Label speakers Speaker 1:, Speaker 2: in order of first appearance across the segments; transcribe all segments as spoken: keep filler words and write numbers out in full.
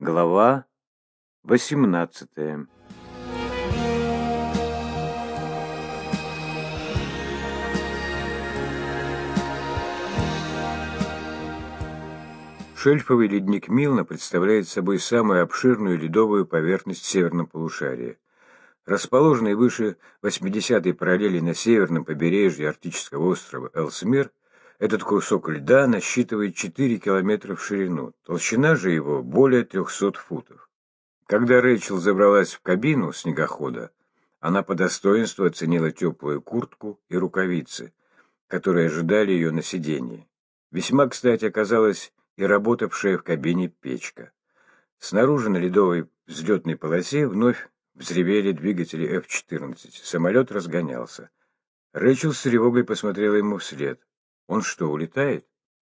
Speaker 1: Глава восемнадцатая. Шельфовый ледник Милна представляет собой самую обширную ледовую поверхность северного полушария. Расположенный выше восьмидесятой параллели на северном побережье арктического острова Элсмир, этот кусок льда насчитывает четыре километра в ширину, толщина же его более трехсот футов. Когда Рэйчел забралась в кабину снегохода, она по достоинству оценила теплую куртку и рукавицы, которые ожидали ее на сиденье. Весьма кстати оказалась и работавшая в кабине печка. Снаружи на ледовой взлетной полосе вновь взревели двигатели эф четырнадцать. Самолет разгонялся. Рэйчел с тревогой посмотрела ему вслед. Он что, улетает?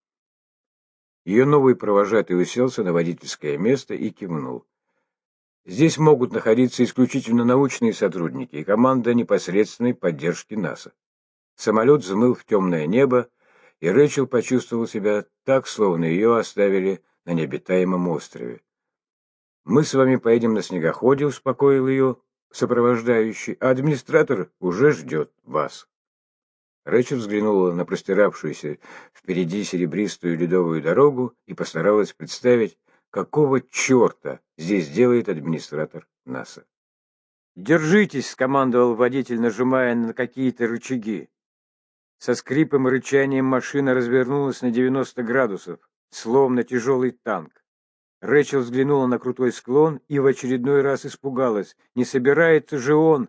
Speaker 1: Ее новый провожатый уселся на водительское место и кивнул. Здесь могут находиться исключительно научные сотрудники и команда непосредственной поддержки НАСА. Самолет взмыл в темное небо, и Рэйчел почувствовала себя так, словно ее оставили на необитаемом острове. «Мы с вами поедем на снегоходе», — успокоил ее сопровождающий, «а администратор уже ждет вас». Рэйчел взглянула на простиравшуюся впереди серебристую ледовую дорогу и постаралась представить, какого черта здесь делает администратор НАСА. «Держитесь», — скомандовал водитель, нажимая на какие-то рычаги. Со скрипом и рычанием машина развернулась на девяносто градусов, словно тяжелый танк. Рэйчел взглянула на крутой склон и в очередной раз испугалась. Не собирается же он...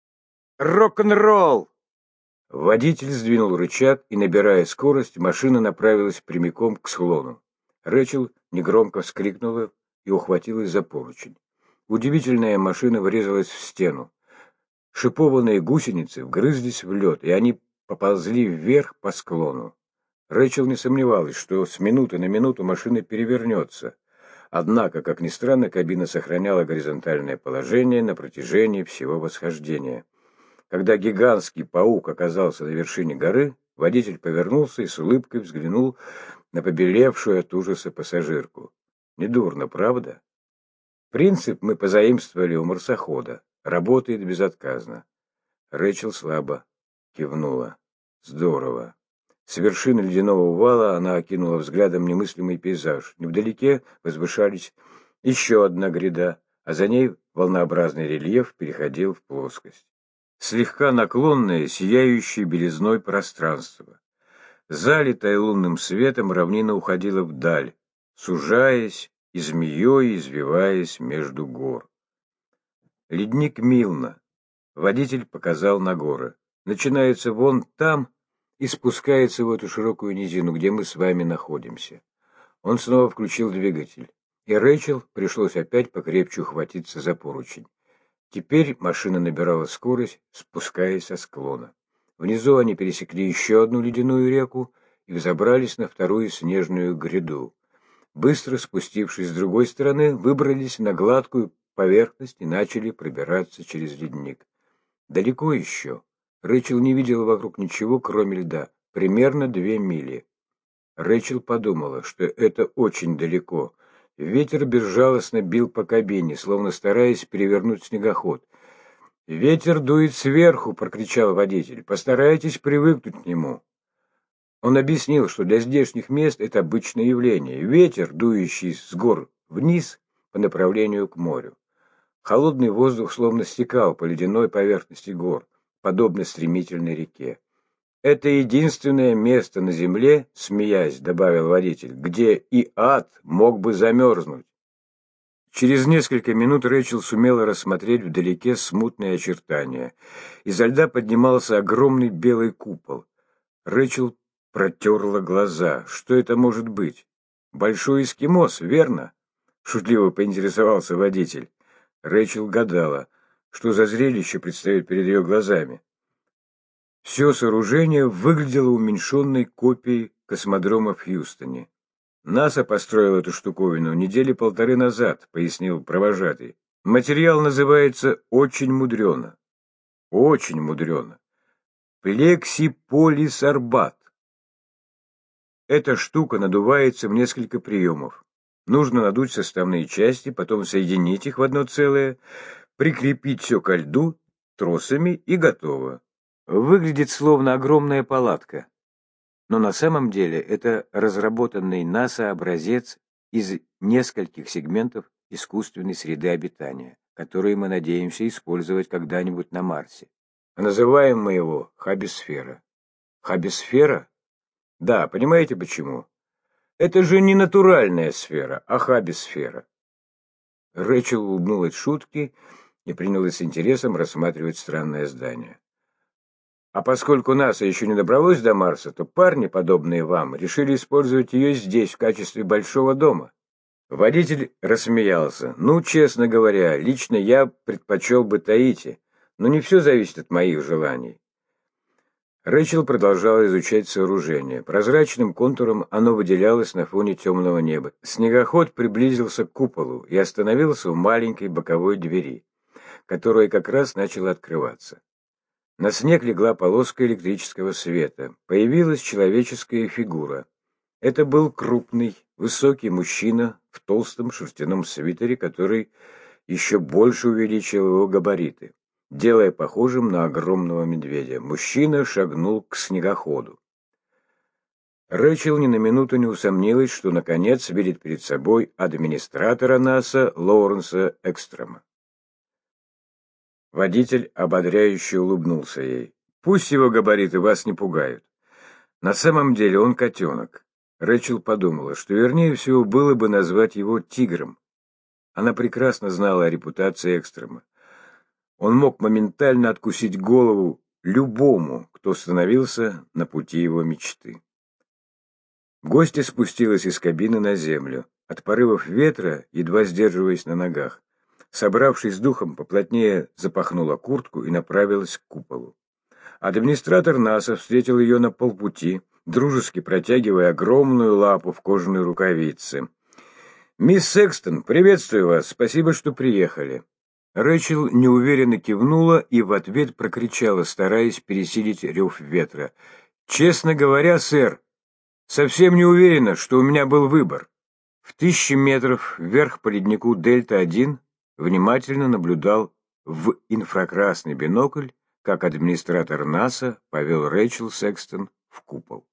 Speaker 1: Рок-н-ролл! Водитель сдвинул рычаг, и, набирая скорость, машина направилась прямиком к склону. Рэйчел негромко вскрикнула и ухватилась за поручень. Удивительная машина врезалась в стену. Шипованные гусеницы вгрызлись в лед, и они поползли вверх по склону. Рэйчел не сомневалась, что с минуты на минуту машина перевернется. Однако, как ни странно, кабина сохраняла горизонтальное положение на протяжении всего восхождения. Когда гигантский паук оказался на вершине горы, водитель повернулся и с улыбкой взглянул на побелевшую от ужаса пассажирку. Недурно, правда? Принцип мы позаимствовали у марсохода. Работает безотказно. Рэйчел слабо кивнула. Здорово. С вершины ледяного вала она окинула взглядом немыслимый пейзаж. Невдалеке возвышались еще одна гряда, а за ней волнообразный рельеф переходил в плоскость. Слегка наклонное, сияющее белизной пространство. Залитая лунным светом, равнина уходила вдаль, сужаясь и змеей извиваясь между гор. Ледник Милна. Водитель показал на горы. Начинается вон там и спускается в эту широкую низину, где мы с вами находимся. Он снова включил двигатель, и Рэйчел пришлось опять покрепче ухватиться за поручень. Теперь машина набирала скорость, спускаясь со склона. Внизу они пересекли еще одну ледяную реку и взобрались на вторую снежную гряду. Быстро спустившись с другой стороны, выбрались на гладкую поверхность и начали пробираться через ледник. Далеко еще. Рэйчел не видела вокруг ничего, кроме льда. Примерно две мили. Рэйчел подумала, что это очень далеко. Ветер безжалостно бил по кабине, словно стараясь перевернуть снегоход. «Ветер дует сверху!» — прокричал водитель. «Постарайтесь привыкнуть к нему». Он объяснил, что для здешних мест это обычное явление. Ветер, дующий с гор вниз по направлению к морю. Холодный воздух словно стекал по ледяной поверхности гор, подобно стремительной реке. «Это единственное место на земле, — смеясь, добавил водитель, — где и ад мог бы замерзнуть». Через несколько минут Рэйчел сумела рассмотреть вдалеке смутные очертания. Изо льда поднимался огромный белый купол. Рэйчел протерла глаза. Что это может быть? Большой эскимос, верно? Шутливо поинтересовался водитель. Рэйчел гадала, что за зрелище предстает перед ее глазами. Все сооружение выглядело уменьшенной копией космодрома в Хьюстоне. «НАСА построил эту штуковину недели полторы назад», — пояснил провожатый. «Материал называется очень мудрено. Очень мудрено. Плексиполисорбат. Эта штука надувается в несколько приемов. Нужно надуть составные части, потом соединить их в одно целое, прикрепить все ко льду тросами и готово. Выглядит словно огромная палатка, но на самом деле это разработанный НАСА образец из нескольких сегментов искусственной среды обитания, которые мы надеемся использовать когда-нибудь на Марсе. Называем мы его хабисфера. Хабисфера? Да, понимаете почему? Это же не натуральная сфера, а хабисфера. Рэчел улыбнулась шутке и принялась с интересом рассматривать странное здание. А поскольку НАСА еще не добралось до Марса, то парни, подобные вам, решили использовать ее здесь в качестве большого дома. Водитель рассмеялся. Ну, честно говоря, лично я предпочел бы Таити, но не все зависит от моих желаний. Рэчел продолжала изучать сооружение. Прозрачным контуром оно выделялось на фоне темного неба. Снегоход приблизился к куполу и остановился у маленькой боковой двери, которая как раз начала открываться. На снег легла полоска электрического света. Появилась человеческая фигура. Это был крупный, высокий мужчина в толстом шерстяном свитере, который еще больше увеличил его габариты, делая похожим на огромного медведя. Мужчина шагнул к снегоходу. Рэчел ни на минуту не усомнилась, что наконец видит перед собой администратора НАСА Лоуренса Экстрема. Водитель ободряюще улыбнулся ей. «Пусть его габариты вас не пугают. На самом деле он котенок». Рэчел подумала, что вернее всего было бы назвать его тигром. Она прекрасно знала о репутации Экстрема. Он мог моментально откусить голову любому, кто становился на пути его мечты. Гостья спустилась из кабины на землю. От порывов ветра, едва сдерживаясь на ногах, собравшись с духом, поплотнее запахнула куртку и направилась к куполу. Администратор НАСА встретил ее на полпути, дружески протягивая огромную лапу в кожаной рукавице. «Мисс Секстон, приветствую вас, спасибо, что приехали». Рэчел неуверенно кивнула и в ответ прокричала, стараясь пересилить рев ветра. «Честно говоря, сэр, совсем не уверена, что у меня был выбор». В тысячи метров вверх по леднику Дельта один внимательно наблюдал в инфракрасный бинокль, как администратор НАСА повел Рэчел Секстон в купол.